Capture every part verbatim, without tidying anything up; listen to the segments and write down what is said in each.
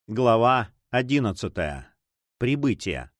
Глава одиннадцатая. Прибытие.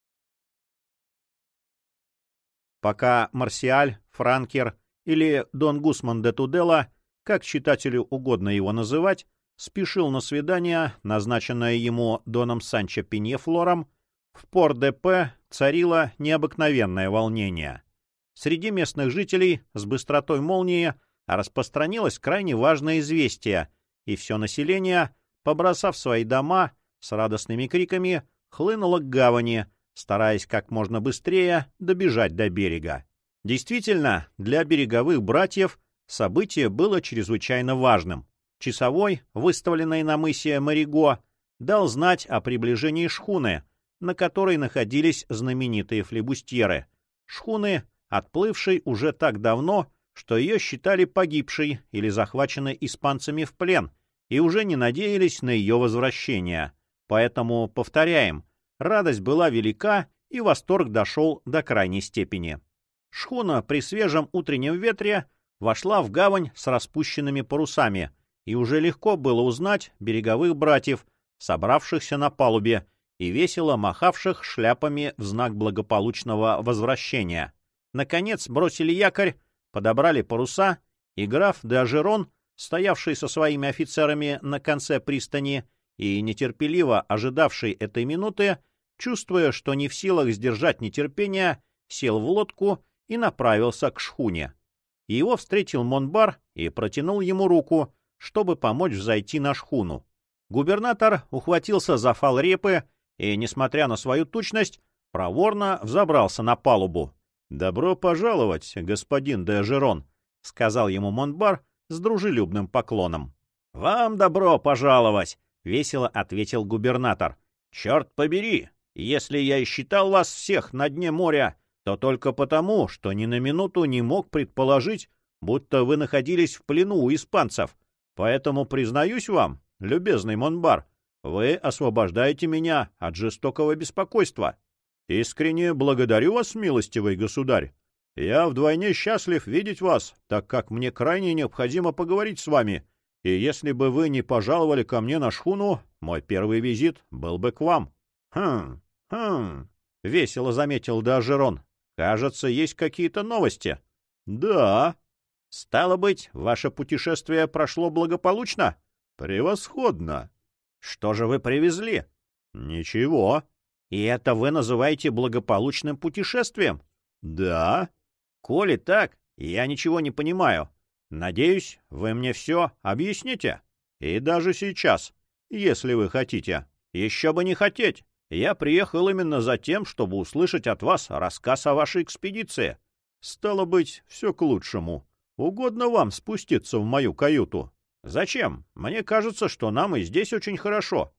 Пока Марсиаль, Франкер или Дон Гусман де Туделла, как читателю угодно его называть, спешил на свидание, назначенное ему Доном Санчо Пиньефлором, в Пор-де-Пе царило необыкновенное волнение. Среди местных жителей с быстротой молнии распространилось крайне важное известие, и все население, побросав свои дома, с радостными криками хлынуло к гавани, стараясь как можно быстрее добежать до берега. Действительно, для береговых братьев событие было чрезвычайно важным. Часовой, выставленный на мысе Мариго, дал знать о приближении шхуны, на которой находились знаменитые флибустьеры. Шхуны, отплывшей уже так давно, что ее считали погибшей или захваченной испанцами в плен, и уже не надеялись на ее возвращение. Поэтому, повторяем, радость была велика, и восторг дошел до крайней степени. Шхуна при свежем утреннем ветре вошла в гавань с распущенными парусами, и уже легко было узнать береговых братьев, собравшихся на палубе и весело махавших шляпами в знак благополучного возвращения. Наконец бросили якорь, подобрали паруса, и граф де Ажерон, стоявший со своими офицерами на конце пристани и нетерпеливо ожидавший этой минуты, чувствуя, что не в силах сдержать нетерпения, сел в лодку и направился к шхуне. Его встретил Монбар и протянул ему руку, чтобы помочь взойти на шхуну. Губернатор ухватился за фал репы и, несмотря на свою тучность, проворно взобрался на палубу. — Добро пожаловать, господин де Ажерон, — сказал ему Монбар с дружелюбным поклоном. — Вам добро пожаловать, — весело ответил губернатор. — Черт побери, если я и считал вас всех на дне моря, то только потому, что ни на минуту не мог предположить, будто вы находились в плену у испанцев. Поэтому признаюсь вам, любезный Монбар, вы освобождаете меня от жестокого беспокойства. Искренне благодарю вас, милостивый государь. Я вдвойне счастлив видеть вас, так как мне крайне необходимо поговорить с вами, и если бы вы не пожаловали ко мне на шхуну, мой первый визит был бы к вам. — Хм, хм, — весело заметил де Ажерон. — Кажется, есть какие-то новости. — Да. — Стало быть, ваше путешествие прошло благополучно? — Превосходно. — Что же вы привезли? — Ничего. — И это вы называете благополучным путешествием? — Да. — Коли так, я ничего не понимаю. Надеюсь, вы мне все объясните. И даже сейчас, если вы хотите. Еще бы не хотеть. Я приехал именно за тем, чтобы услышать от вас рассказ о вашей экспедиции. Стало быть, все к лучшему. Угодно вам спуститься в мою каюту? Зачем? Мне кажется, что нам и здесь очень хорошо.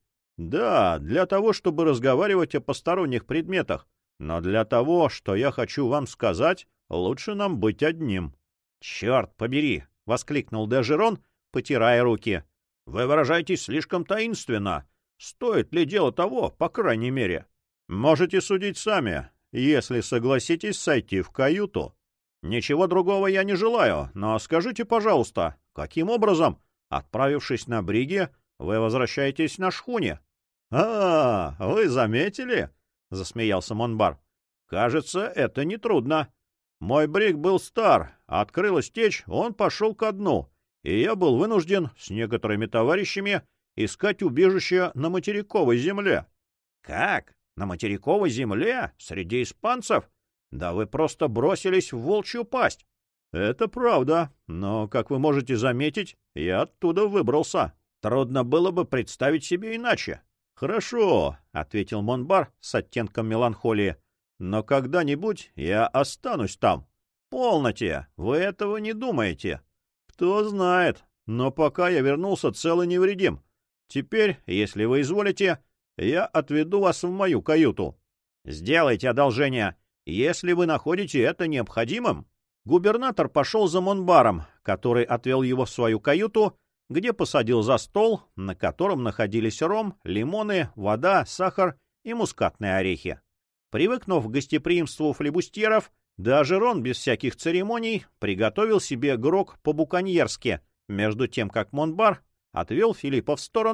Да, для того, чтобы разговаривать о посторонних предметах. Но для того, что я хочу вам сказать, лучше нам быть одним. — Черт побери! — воскликнул де Ажерон, потирая руки. — Вы выражаетесь слишком таинственно. Стоит ли дело того, по крайней мере? Можете судить сами, если согласитесь сойти в каюту. Ничего другого я не желаю, но скажите, пожалуйста, каким образом, отправившись на бриге, вы возвращаетесь на шхуне? — А, вы заметили? — засмеялся Монбар. — Кажется, это нетрудно. Мой бриг был стар, открылась течь, он пошел ко дну, и я был вынужден с некоторыми товарищами искать убежище на материковой земле. — Как? На материковой земле? Среди испанцев? Да вы просто бросились в волчью пасть. — Это правда, но, как вы можете заметить, я оттуда выбрался. Трудно было бы представить себе иначе. — Хорошо, — ответил Монбар с оттенком меланхолии. Но когда-нибудь я останусь там. Полноте, вы этого не думаете. Кто знает, но пока я вернулся цел и невредим. Теперь, если вы изволите, я отведу вас в мою каюту. Сделайте одолжение, если вы находите это необходимым. Губернатор пошел за Монбаром, который отвел его в свою каюту, где посадил за стол, на котором находились ром, лимоны, вода, сахар и мускатные орехи. Привыкнув к гостеприимству флибустьеров, де Ажерон без всяких церемоний приготовил себе грог по-буконьерски, между тем как Монбар отвел Филиппа в сторону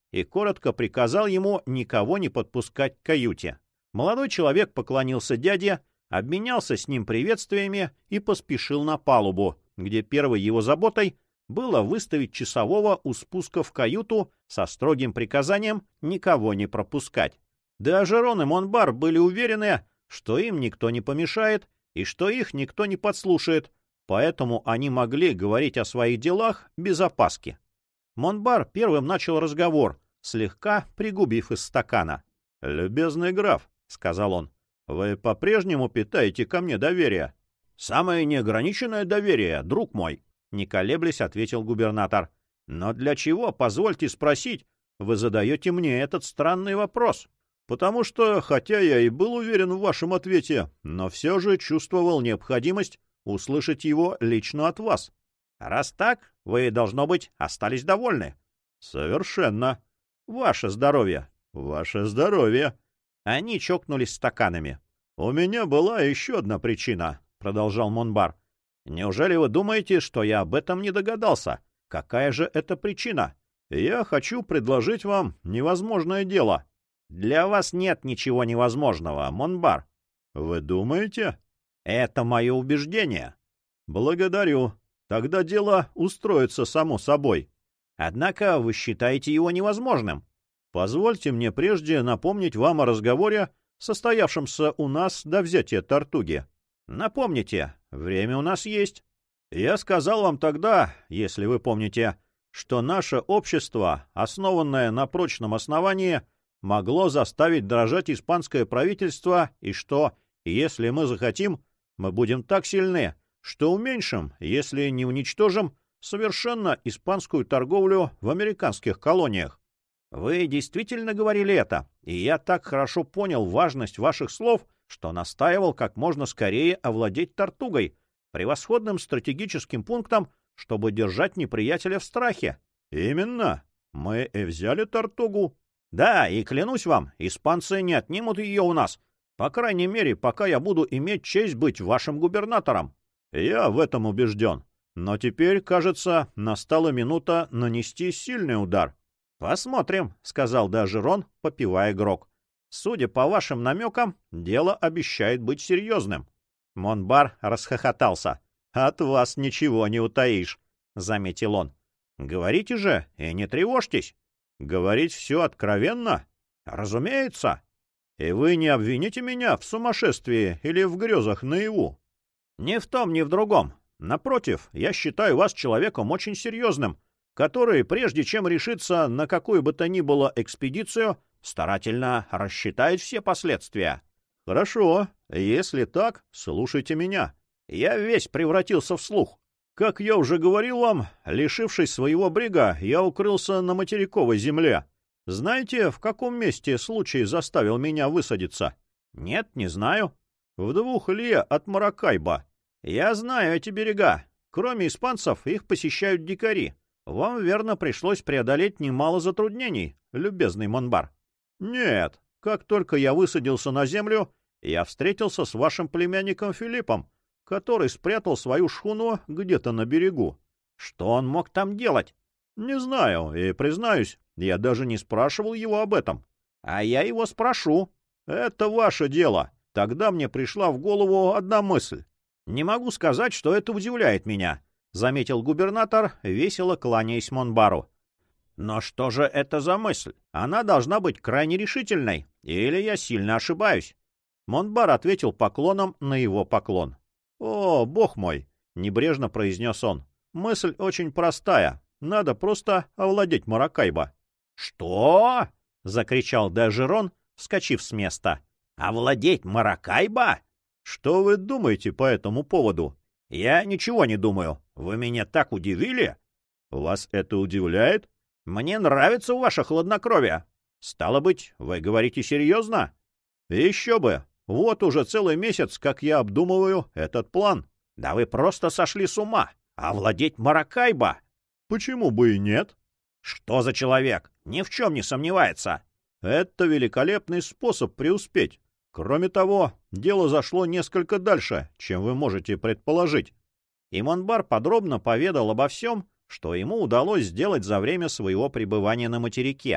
и коротко приказал ему никого не подпускать к каюте. Молодой человек поклонился дяде, обменялся с ним приветствиями и поспешил на палубу, где первой его заботой было выставить часового у спуска в каюту со строгим приказанием никого не пропускать. Даже Рон и Монбар были уверены, что им никто не помешает и что их никто не подслушает, поэтому они могли говорить о своих делах без опаски. Монбар первым начал разговор, слегка пригубив из стакана. — Любезный граф, — сказал он, — вы по-прежнему питаете ко мне доверие? — Самое неограниченное доверие, друг мой, — не колеблясь ответил губернатор. — Но для чего, позвольте спросить, вы задаете мне этот странный вопрос? — Потому что, хотя я и был уверен в вашем ответе, но все же чувствовал необходимость услышать его лично от вас. — Раз так, вы, должно быть, остались довольны. — Совершенно. — Ваше здоровье. — Ваше здоровье. Они чокнулись стаканами. — У меня была еще одна причина, — продолжал Монбар. — Неужели вы думаете, что я об этом не догадался? Какая же это причина? Я хочу предложить вам невозможное дело. — Для вас нет ничего невозможного, Монбар. — Вы думаете? — Это мое убеждение. — Благодарю. Тогда дело устроится само собой. — Однако вы считаете его невозможным. — Позвольте мне прежде напомнить вам о разговоре, состоявшемся у нас до взятия Тартуги. — Напомните, время у нас есть. Я сказал вам тогда, если вы помните, что наше общество, основанное на прочном основании, могло заставить дрожать испанское правительство, и что, если мы захотим, мы будем так сильны, что уменьшим, если не уничтожим, совершенно испанскую торговлю в американских колониях. Вы действительно говорили это, и я так хорошо понял важность ваших слов, что настаивал как можно скорее овладеть Тартугой, превосходным стратегическим пунктом, чтобы держать неприятеля в страхе. Именно. Мы и взяли Тартугу. Да, и клянусь вам, испанцы не отнимут ее у нас, по крайней мере, пока я буду иметь честь быть вашим губернатором. Я в этом убежден. Но теперь, кажется, настала минута нанести сильный удар. — Посмотрим, — сказал даже Рон, попивая грог. — Судя по вашим намекам, дело обещает быть серьезным. Монбар расхохотался. — От вас ничего не утаишь, — заметил он. — Говорите же и не тревожьтесь. — Говорить все откровенно? — Разумеется. — И вы не обвините меня в сумасшествии или в грезах наяву? — Ни в том, ни в другом. Напротив, я считаю вас человеком очень серьезным, который, прежде чем решиться на какую бы то ни было экспедицию, старательно рассчитает все последствия. — Хорошо. Если так, слушайте меня. Я весь превратился в слух. Как я уже говорил вам, лишившись своего брига, я укрылся на материковой земле. Знаете, в каком месте случай заставил меня высадиться? — Нет, не знаю. — В двух лье от Маракайбо. Я знаю эти берега. Кроме испанцев, их посещают дикари. Вам, верно, пришлось преодолеть немало затруднений, любезный Монбар. — Нет. Как только я высадился на землю, я встретился с вашим племянником Филиппом, который спрятал свою шхуну где-то на берегу. Что он мог там делать? Не знаю, и, признаюсь, я даже не спрашивал его об этом. А я его спрошу. Это ваше дело. Тогда мне пришла в голову одна мысль. Не могу сказать, что это удивляет меня, — заметил губернатор, весело кланяясь Монбару. Но что же это за мысль? Она должна быть крайне решительной, или я сильно ошибаюсь? Монбар ответил поклоном на его поклон. — О, бог мой! — небрежно произнес он. — Мысль очень простая. Надо просто овладеть Маракайбо. — Что? — закричал Д'Ажерон, вскочив с места. — Овладеть Маракайбо? Что вы думаете по этому поводу? — Я ничего не думаю. Вы меня так удивили. — Вас это удивляет? — Мне нравится ваше хладнокровие. — Стало быть, вы говорите серьезно? — Еще бы. Вот уже целый месяц, как я обдумываю этот план. — Да вы просто сошли с ума. Овладеть Маракайбо? — Почему бы и нет? — Что за человек? Ни в чем не сомневается. — Это великолепный способ преуспеть. Кроме того, дело зашло несколько дальше, чем вы можете предположить. И Монбар подробно поведал обо всем, что ему удалось сделать за время своего пребывания на материке,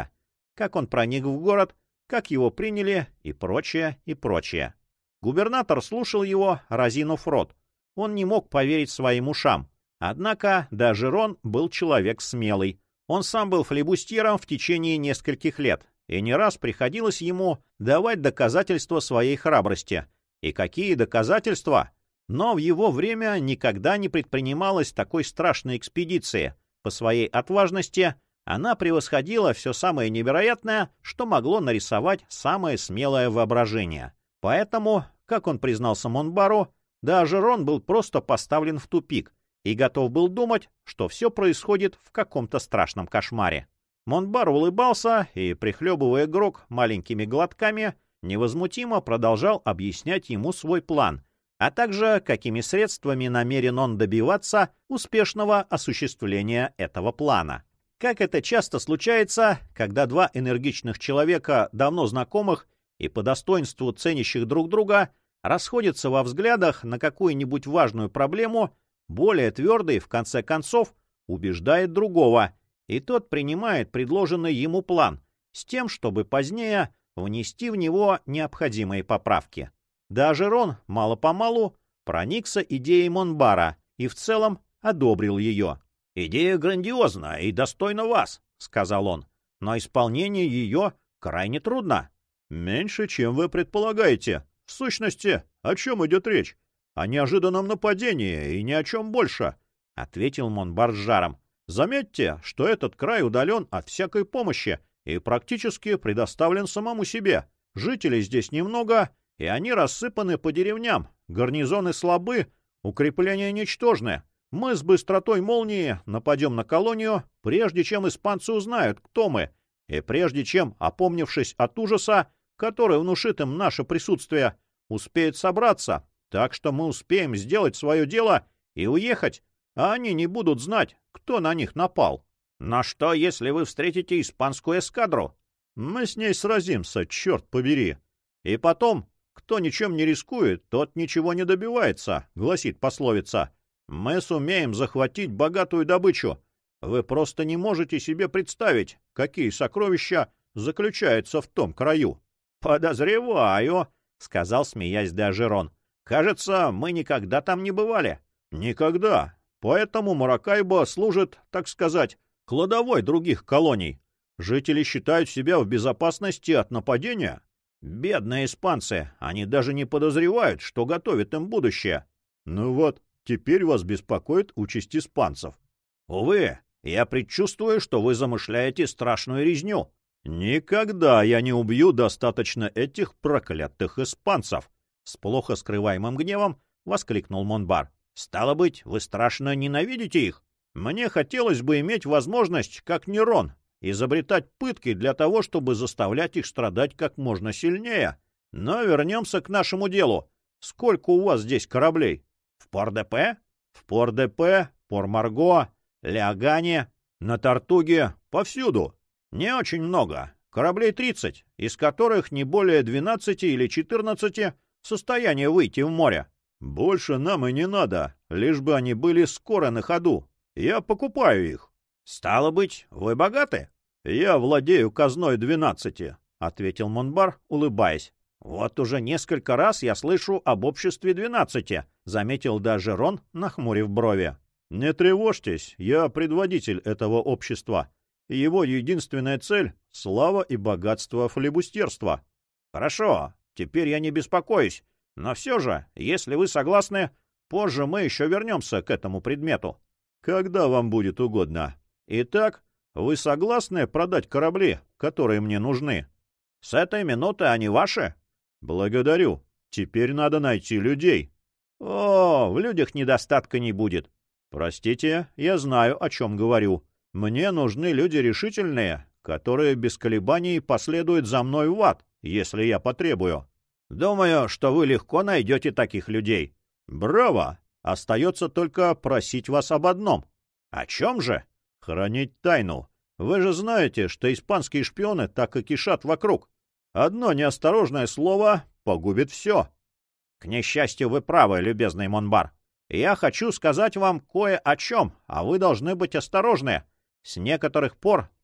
как он проник в город, как его приняли и прочее, и прочее. Губернатор слушал его, разинув рот. Он не мог поверить своим ушам. Однако даже Рон был человек смелый. Он сам был флибустьером в течение нескольких лет, и не раз приходилось ему давать доказательства своей храбрости. И какие доказательства? Но в его время никогда не предпринималась такой страшной экспедиции. По своей отважности она превосходила все самое невероятное, что могло нарисовать самое смелое воображение. Поэтому, как он признался Монбару, даже Рон был просто поставлен в тупик и готов был думать, что все происходит в каком-то страшном кошмаре. Монбар улыбался и, прихлебывая грог маленькими глотками, невозмутимо продолжал объяснять ему свой план, а также какими средствами намерен он добиваться успешного осуществления этого плана. Как это часто случается, когда два энергичных человека, давно знакомых и по достоинству ценящих друг друга, расходятся во взглядах на какую-нибудь важную проблему, более твердый, в конце концов, убеждает другого, и тот принимает предложенный ему план с тем, чтобы позднее внести в него необходимые поправки. Даже Рон мало-помалу проникся идеей Монбара и в целом одобрил ее. «Идея грандиозна и достойна вас», — сказал он, — «но исполнение ее крайне трудно». «Меньше, чем вы предполагаете. В сущности, о чем идет речь? О неожиданном нападении и ни о чем больше», — ответил Монбар с жаром. «Заметьте, что этот край удален от всякой помощи и практически предоставлен самому себе. Жителей здесь немного, и они рассыпаны по деревням. Гарнизоны слабы, укрепления ничтожны. Мы с быстротой молнии нападем на колонию, прежде чем испанцы узнают, кто мы, и прежде чем, опомнившись от ужаса, который внушит им наше присутствие, успеют собраться, так что мы успеем сделать свое дело и уехать, а они не будут знать, кто на них напал. Но что, если вы встретите испанскую эскадру? Мы с ней сразимся, черт побери. И потом, кто ничем не рискует, тот ничего не добивается, гласит пословица. Мы сумеем захватить богатую добычу. Вы просто не можете себе представить, какие сокровища заключаются в том краю. «Подозреваю», — сказал, смеясь Д'Ажерон. «Кажется, мы никогда там не бывали». «Никогда. Поэтому Маракайбо служит, так сказать, кладовой других колоний. Жители считают себя в безопасности от нападения. Бедные испанцы, они даже не подозревают, что готовит им будущее». «Ну вот, теперь вас беспокоит участь испанцев». «Увы, я предчувствую, что вы замышляете страшную резню». «Никогда я не убью достаточно этих проклятых испанцев!» С плохо скрываемым гневом воскликнул Монбар. «Стало быть, вы страшно ненавидите их? Мне хотелось бы иметь возможность, как Нерон, изобретать пытки для того, чтобы заставлять их страдать как можно сильнее. Но вернемся к нашему делу. Сколько у вас здесь кораблей? В Пор-де-Пе? В Пор-де-Пе, Пор-Марго, Леогане, на Тартуге, повсюду. Не очень много. Кораблей тридцать, из которых не более двенадцати или четырнадцати в состоянии выйти в море. Больше нам и не надо, лишь бы они были скоро на ходу. Я покупаю их». «Стало быть, вы богаты?» «Я владею казной двенадцати», — ответил Монбар, улыбаясь. «Вот уже несколько раз я слышу об обществе двенадцати», — заметил даже Рон, нахмурив брови. «Не тревожьтесь, я предводитель этого общества. Его единственная цель — слава и богатство флибустерства». «Хорошо, теперь я не беспокоюсь. Но все же, если вы согласны, позже мы еще вернемся к этому предмету». «Когда вам будет угодно. Итак, вы согласны продать корабли, которые мне нужны?» «С этой минуты они ваши?» «Благодарю. Теперь надо найти людей». «О, в людях недостатка не будет». «Простите, я знаю, о чем говорю. Мне нужны люди решительные, которые без колебаний последуют за мной в ад, если я потребую». «Думаю, что вы легко найдете таких людей». «Браво! Остается только просить вас об одном». «О чем же?» «Хранить тайну. Вы же знаете, что испанские шпионы так и кишат вокруг. Одно неосторожное слово погубит все». «К несчастью, вы правы, любезный Монбар. Я хочу сказать вам кое о чем, а вы должны быть осторожны. С некоторых пор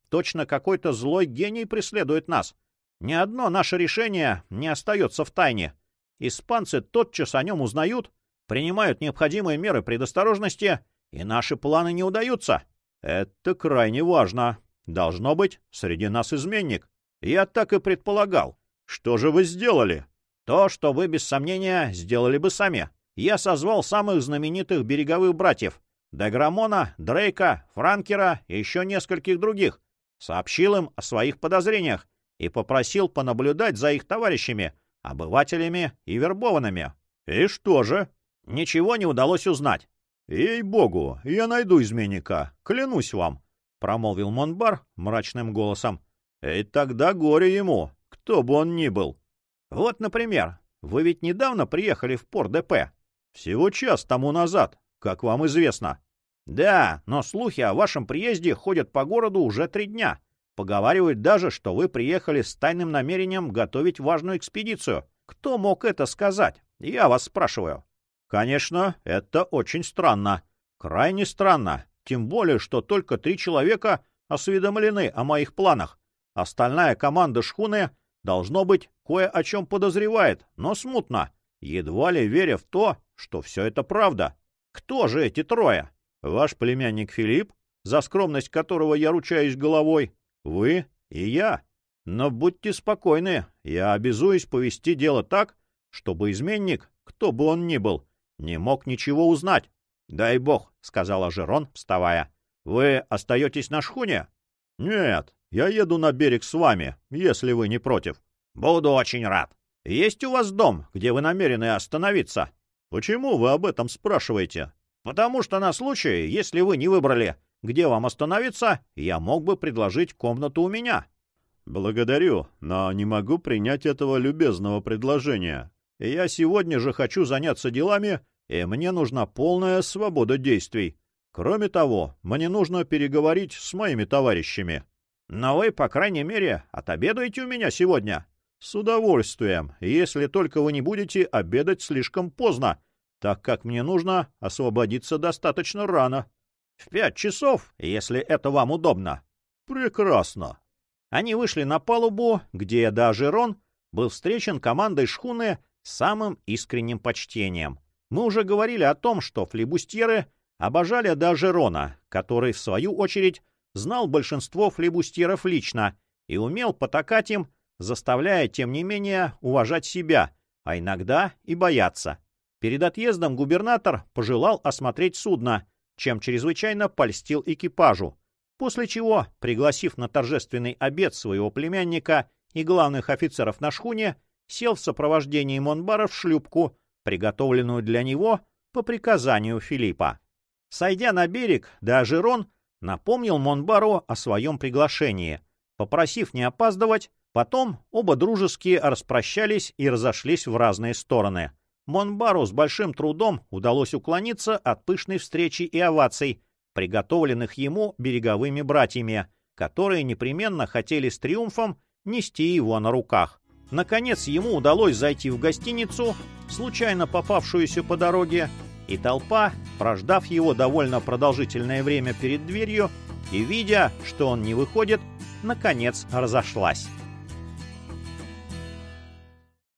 Точно какой-то злой гений преследует нас. Ни одно наше решение не остается в тайне. Испанцы тотчас о нем узнают, принимают необходимые меры предосторожности, и наши планы не удаются. Это крайне важно. Должно быть, среди нас изменник. Я так и предполагал. Что же вы сделали? То, что вы, без сомнения, сделали бы сами. Я созвал самых знаменитых береговых братьев. Деграмона, Дрейка, Франкера и еще нескольких других. Сообщил им о своих подозрениях и попросил понаблюдать за их товарищами, обывателями и вербованными. И что же? Ничего не удалось узнать. «Ей-богу, я найду изменника, клянусь вам», — промолвил Монбар мрачным голосом. «И тогда горе ему, кто бы он ни был». «Вот, например, вы ведь недавно приехали в Порт-де-Пе?» «Всего час тому назад, как вам известно». «Да, но слухи о вашем приезде ходят по городу уже три дня. Поговаривают даже, что вы приехали с тайным намерением готовить важную экспедицию. Кто мог это сказать? Я вас спрашиваю». «Конечно, это очень странно. Крайне странно. Тем более, что только три человека осведомлены о моих планах. Остальная команда шхуны, должно быть, кое о чем подозревает, но смутно, едва ли веря в то, что все это правда. Кто же эти трое? Ваш племянник Филипп, за скромность которого я ручаюсь головой, вы и я. Но будьте спокойны, я обязуюсь повести дело так, чтобы изменник, кто бы он ни был, не мог ничего узнать». «Дай бог», — сказала Жерон, вставая. «Вы остаетесь на шхуне?» «Нет, я еду на берег с вами, если вы не против». «Буду очень рад. Есть у вас дом, где вы намерены остановиться?» «Почему вы об этом спрашиваете?» «Потому что на случай, если вы не выбрали, где вам остановиться, я мог бы предложить комнату у меня». «Благодарю, но не могу принять этого любезного предложения. Я сегодня же хочу заняться делами, и мне нужна полная свобода действий. Кроме того, мне нужно переговорить с моими товарищами». «Но вы, по крайней мере, отобедаете у меня сегодня?» «С удовольствием, если только вы не будете обедать слишком поздно, так как мне нужно освободиться достаточно рано». «В пять часов, если это вам удобно». «Прекрасно». Они вышли на палубу, где Д'Ажерон был встречен командой шхуны с самым искренним почтением. Мы уже говорили о том, что флибустьеры обожали Д'Ажерона, который, в свою очередь, знал большинство флибустьеров лично и умел потакать им, заставляя, тем не менее, уважать себя, а иногда и бояться. Перед отъездом губернатор пожелал осмотреть судно, чем чрезвычайно польстил экипажу, после чего, пригласив на торжественный обед своего племянника и главных офицеров на шхуне, сел в сопровождении Монбара в шлюпку, приготовленную для него по приказанию Филиппа. Сойдя на берег, Д'Ажерон напомнил Монбару о своем приглашении, попросив не опаздывать. Потом оба дружески распрощались и разошлись в разные стороны. Монбару с большим трудом удалось уклониться от пышной встречи и оваций, приготовленных ему береговыми братьями, которые непременно хотели с триумфом нести его на руках. Наконец ему удалось зайти в гостиницу, случайно попавшуюся по дороге, и толпа, прождав его довольно продолжительное время перед дверью и видя, что он не выходит, наконец разошлась.